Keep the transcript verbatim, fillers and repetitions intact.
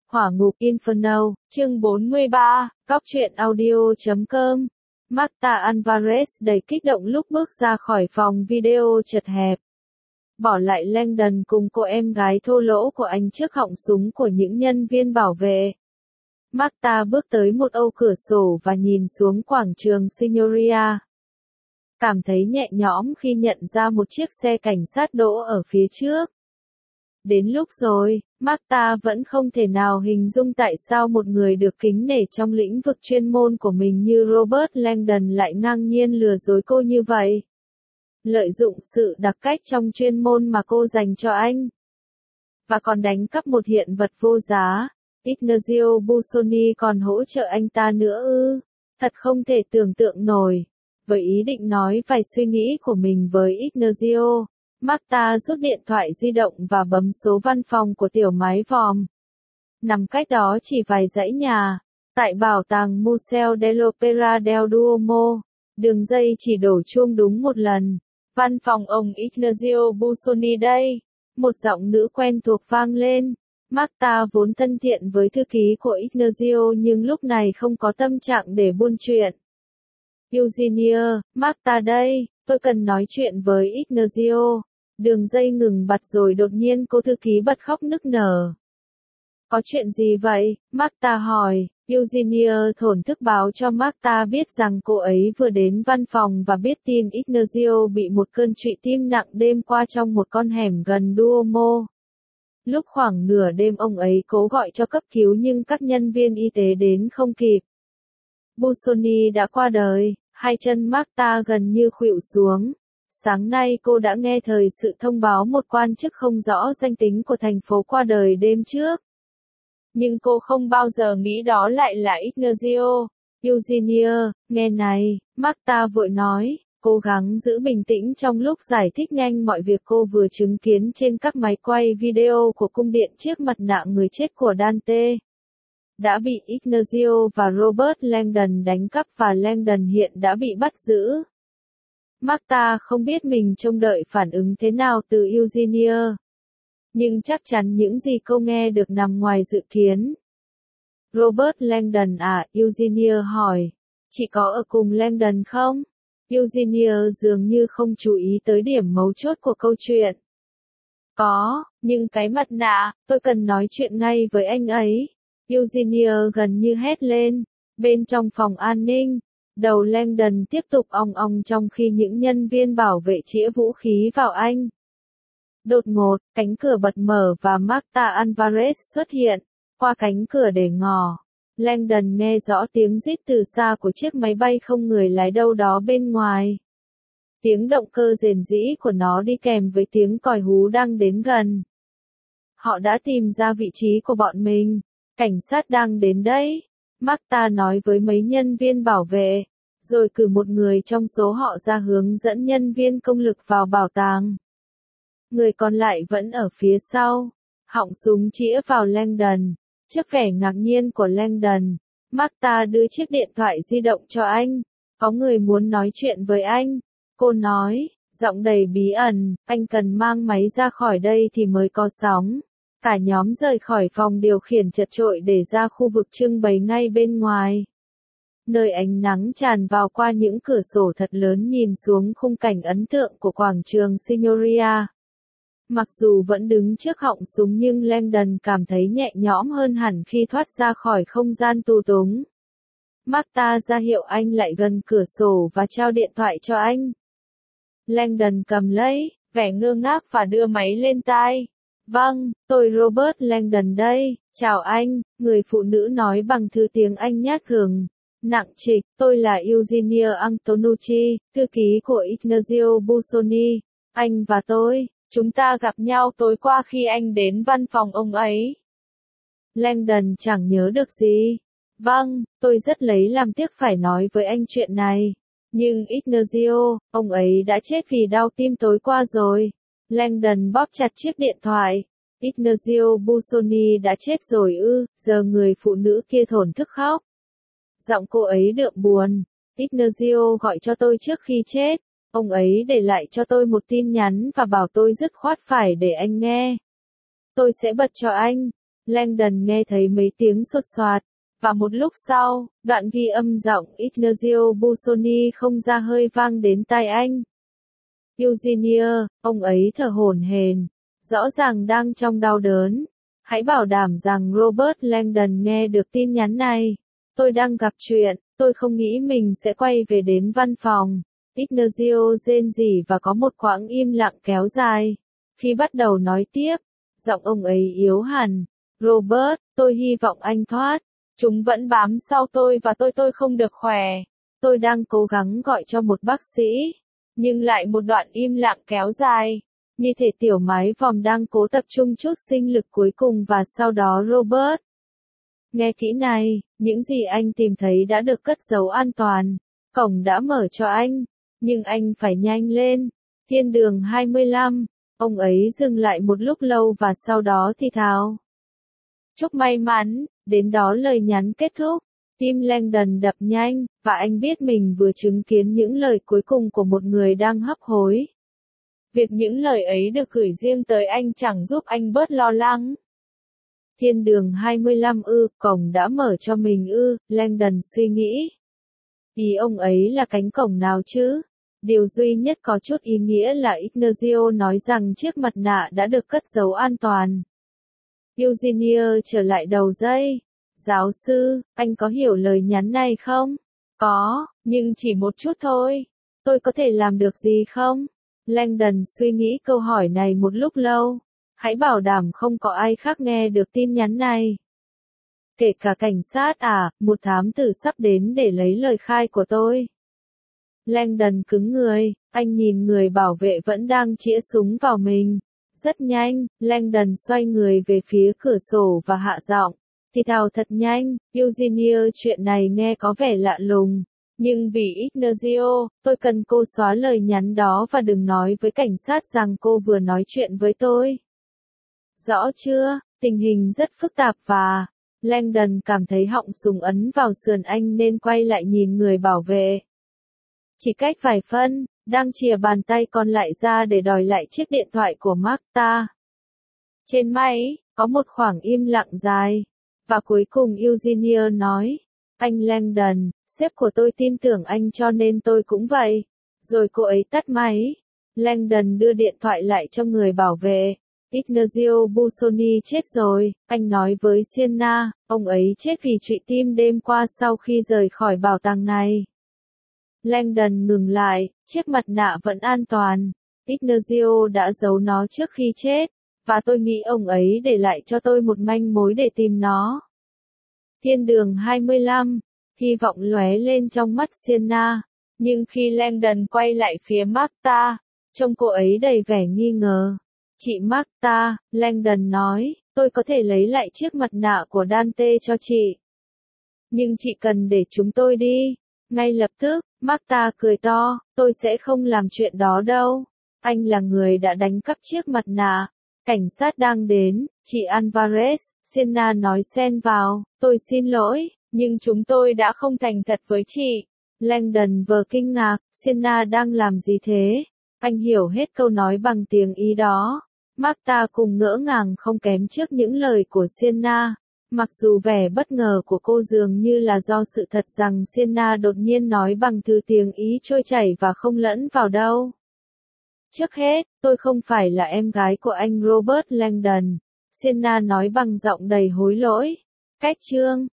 Hỏa ngục Inferno, chương bốn mươi ba, góc truyện audio chấm com. Marta Alvarez đầy kích động lúc bước ra khỏi phòng video chật hẹp. Bỏ lại Langdon cùng cô em gái thô lỗ của anh trước họng súng của những nhân viên bảo vệ. Marta bước tới một ô cửa sổ và nhìn xuống quảng trường Signoria. Cảm thấy nhẹ nhõm khi nhận ra một chiếc xe cảnh sát đỗ ở phía trước. Đến lúc rồi, Marta vẫn không thể nào hình dung tại sao một người được kính nể trong lĩnh vực chuyên môn của mình như Robert Langdon lại ngang nhiên lừa dối cô như vậy. Lợi dụng sự đặc cách trong chuyên môn mà cô dành cho anh. Và còn đánh cắp một hiện vật vô giá. Ignazio Busoni còn hỗ trợ anh ta nữa ư. Thật không thể tưởng tượng nổi. Với ý định nói vài suy nghĩ của mình với Ignazio, Marta rút điện thoại di động và bấm số văn phòng của tiểu mái vòm. Nằm cách đó chỉ vài dãy nhà, tại bảo tàng Museo dell'Opera del Duomo, đường dây chỉ đổ chuông đúng một lần. Văn phòng ông Ignazio Busoni đây, một giọng nữ quen thuộc vang lên. Marta vốn thân thiện với thư ký của Ignazio nhưng lúc này không có tâm trạng để buôn chuyện. Eugenia, Marta đây, tôi cần nói chuyện với Ignazio. Đường dây ngừng bặt rồi đột nhiên cô thư ký bật khóc nức nở. Có chuyện gì vậy? Marta hỏi. Eugenia thổn thức báo cho Marta biết rằng cô ấy vừa đến văn phòng và biết tin Ignazio bị một cơn trụy tim nặng đêm qua trong một con hẻm gần Duomo. Lúc khoảng nửa đêm ông ấy cố gọi cho cấp cứu nhưng các nhân viên y tế đến không kịp. Busoni đã qua đời, hai chân Marta gần như khuỵu xuống. Sáng nay cô đã nghe thời sự thông báo một quan chức không rõ danh tính của thành phố qua đời đêm trước. Nhưng cô không bao giờ nghĩ đó lại là Ignazio. Eugenia, nghe này, Marta vội nói, cố gắng giữ bình tĩnh trong lúc giải thích nhanh mọi việc cô vừa chứng kiến trên các máy quay video của cung điện chiếc mặt nạ người chết của Dante. Đã bị Ignazio và Robert Langdon đánh cắp và Langdon hiện đã bị bắt giữ. Marta không biết mình trông đợi phản ứng thế nào từ Eugenia. Nhưng chắc chắn những gì cô nghe được nằm ngoài dự kiến. Robert Langdon à? Eugenia hỏi. Chị có ở cùng Langdon không? Eugenia dường như không chú ý tới điểm mấu chốt của câu chuyện. Có, nhưng cái mặt nạ, tôi cần nói chuyện ngay với anh ấy. Eugenia gần như hét lên. Bên trong phòng an ninh, đầu Langdon tiếp tục ong ong trong khi những nhân viên bảo vệ chĩa vũ khí vào anh. Đột ngột, cánh cửa bật mở và Marta Alvarez xuất hiện. Qua cánh cửa để ngỏ, Langdon nghe rõ tiếng rít từ xa của chiếc máy bay không người lái đâu đó bên ngoài. Tiếng động cơ rền rĩ của nó đi kèm với tiếng còi hú đang đến gần. Họ đã tìm ra vị trí của bọn mình. Cảnh sát đang đến đấy. Marta nói với mấy nhân viên bảo vệ, rồi cử một người trong số họ ra hướng dẫn nhân viên công lực vào bảo tàng. Người còn lại vẫn ở phía sau, họng súng chĩa vào Langdon. Trước vẻ ngạc nhiên của Langdon, Marta đưa chiếc điện thoại di động cho anh. Có người muốn nói chuyện với anh. Cô nói, giọng đầy bí ẩn, anh cần mang máy ra khỏi đây thì mới có sóng. Cả nhóm rời khỏi phòng điều khiển chật chội để ra khu vực trưng bày ngay bên ngoài. Nơi ánh nắng tràn vào qua những cửa sổ thật lớn nhìn xuống khung cảnh ấn tượng của quảng trường Signoria. Mặc dù vẫn đứng trước họng súng nhưng Langdon cảm thấy nhẹ nhõm hơn hẳn khi thoát ra khỏi không gian tù túng. Marta ra hiệu anh lại gần cửa sổ và trao điện thoại cho anh. Langdon cầm lấy, vẻ ngơ ngác và đưa máy lên tai. Vâng, tôi Robert Langdon đây, chào anh, người phụ nữ nói bằng thứ tiếng Anh nhát gừng, nặng trịch, tôi là Eugenia Antonucci, thư ký của Ignazio Busoni, anh và tôi, chúng ta gặp nhau tối qua khi anh đến văn phòng ông ấy. Langdon chẳng nhớ được gì. Vâng, tôi rất lấy làm tiếc phải nói với anh chuyện này. Nhưng Ignazio, ông ấy đã chết vì đau tim tối qua rồi. Langdon bóp chặt chiếc điện thoại. Ignazio Busoni đã chết rồi ư, giờ người phụ nữ kia thổn thức khóc. Giọng cô ấy đượm buồn. Ignazio gọi cho tôi trước khi chết. Ông ấy để lại cho tôi một tin nhắn và bảo tôi dứt khoát phải để anh nghe. Tôi sẽ bật cho anh. Langdon nghe thấy mấy tiếng sột soạt, và một lúc sau, đoạn ghi âm giọng Ignazio Busoni không ra hơi vang đến tai anh. Eugenia, ông ấy thở hổn hển, rõ ràng đang trong đau đớn. Hãy bảo đảm rằng Robert Langdon nghe được tin nhắn này. Tôi đang gặp chuyện, tôi không nghĩ mình sẽ quay về đến văn phòng. Ignazio rên rỉ và có một quãng im lặng kéo dài. Khi bắt đầu nói tiếp, giọng ông ấy yếu hẳn. Robert, tôi hy vọng anh thoát. Chúng vẫn bám sau tôi và tôi tôi không được khỏe. Tôi đang cố gắng gọi cho một bác sĩ. Nhưng lại một đoạn im lặng kéo dài. Như thể tiểu mái vòm đang cố tập trung chút sinh lực cuối cùng và sau đó Robert. Nghe kỹ này, những gì anh tìm thấy đã được cất giấu an toàn. Cổng đã mở cho anh. Nhưng anh phải nhanh lên. Thiên đường hai mươi lăm. Ông ấy dừng lại một lúc lâu và sau đó thì thào. Chúc may mắn, đến đó lời nhắn kết thúc. Tim Langdon đập nhanh, và anh biết mình vừa chứng kiến những lời cuối cùng của một người đang hấp hối. Việc những lời ấy được gửi riêng tới anh chẳng giúp anh bớt lo lắng. Thiên đường hai mươi lăm ư, cổng đã mở cho mình ư, Langdon suy nghĩ. Ý ông ấy là cánh cổng nào chứ? Điều duy nhất có chút ý nghĩa là Ignazio nói rằng chiếc mặt nạ đã được cất giấu an toàn. Eugenia trở lại đầu dây. Giáo sư, anh có hiểu lời nhắn này không? Có, nhưng chỉ một chút thôi. Tôi có thể làm được gì không? Langdon suy nghĩ câu hỏi này một lúc lâu. Hãy bảo đảm không có ai khác nghe được tin nhắn này. Kể cả cảnh sát à, một thám tử sắp đến để lấy lời khai của tôi. Langdon cứng người, anh nhìn người bảo vệ vẫn đang chĩa súng vào mình. Rất nhanh, Langdon xoay người về phía cửa sổ và hạ giọng. Thì thào thật nhanh, Eugenia, chuyện này nghe có vẻ lạ lùng. Nhưng vì Ignazio, tôi cần cô xóa lời nhắn đó và đừng nói với cảnh sát rằng cô vừa nói chuyện với tôi. Rõ chưa, tình hình rất phức tạp và... Langdon cảm thấy họng súng ấn vào sườn anh nên quay lại nhìn người bảo vệ. Chỉ cách vài phân, đang chìa bàn tay còn lại ra để đòi lại chiếc điện thoại của Martha. Trên máy, có một khoảng im lặng dài. Và cuối cùng Eugenia nói, anh Langdon, sếp của tôi tin tưởng anh cho nên tôi cũng vậy. Rồi cô ấy tắt máy. Langdon đưa điện thoại lại cho người bảo vệ. Ignazio Busoni chết rồi, anh nói với Sienna, ông ấy chết vì trụy tim đêm qua sau khi rời khỏi bảo tàng này. Langdon ngừng lại, chiếc mặt nạ vẫn an toàn. Ignazio đã giấu nó trước khi chết, và tôi nghĩ ông ấy để lại cho tôi một manh mối để tìm nó. Thiên đường hai mươi lăm, hy vọng lóe lên trong mắt Sienna, nhưng khi Langdon quay lại phía Martha, trông cô ấy đầy vẻ nghi ngờ. Chị Martha, Langdon nói, tôi có thể lấy lại chiếc mặt nạ của Dante cho chị. Nhưng chị cần để chúng tôi đi. Ngay lập tức, Martha cười to, tôi sẽ không làm chuyện đó đâu. Anh là người đã đánh cắp chiếc mặt nạ. Cảnh sát đang đến, chị Alvarez, Sienna nói xen vào, tôi xin lỗi, nhưng chúng tôi đã không thành thật với chị. Langdon vừa kinh ngạc, Sienna đang làm gì thế? Anh hiểu hết câu nói bằng tiếng Ý đó. Martha cùng ngỡ ngàng không kém trước những lời của Sienna. Mặc dù vẻ bất ngờ của cô dường như là do sự thật rằng Sienna đột nhiên nói bằng thứ tiếng Ý trôi chảy và không lẫn vào đâu. Trước hết, tôi không phải là em gái của anh Robert Langdon. Sienna nói bằng giọng đầy hối lỗi. Cách chương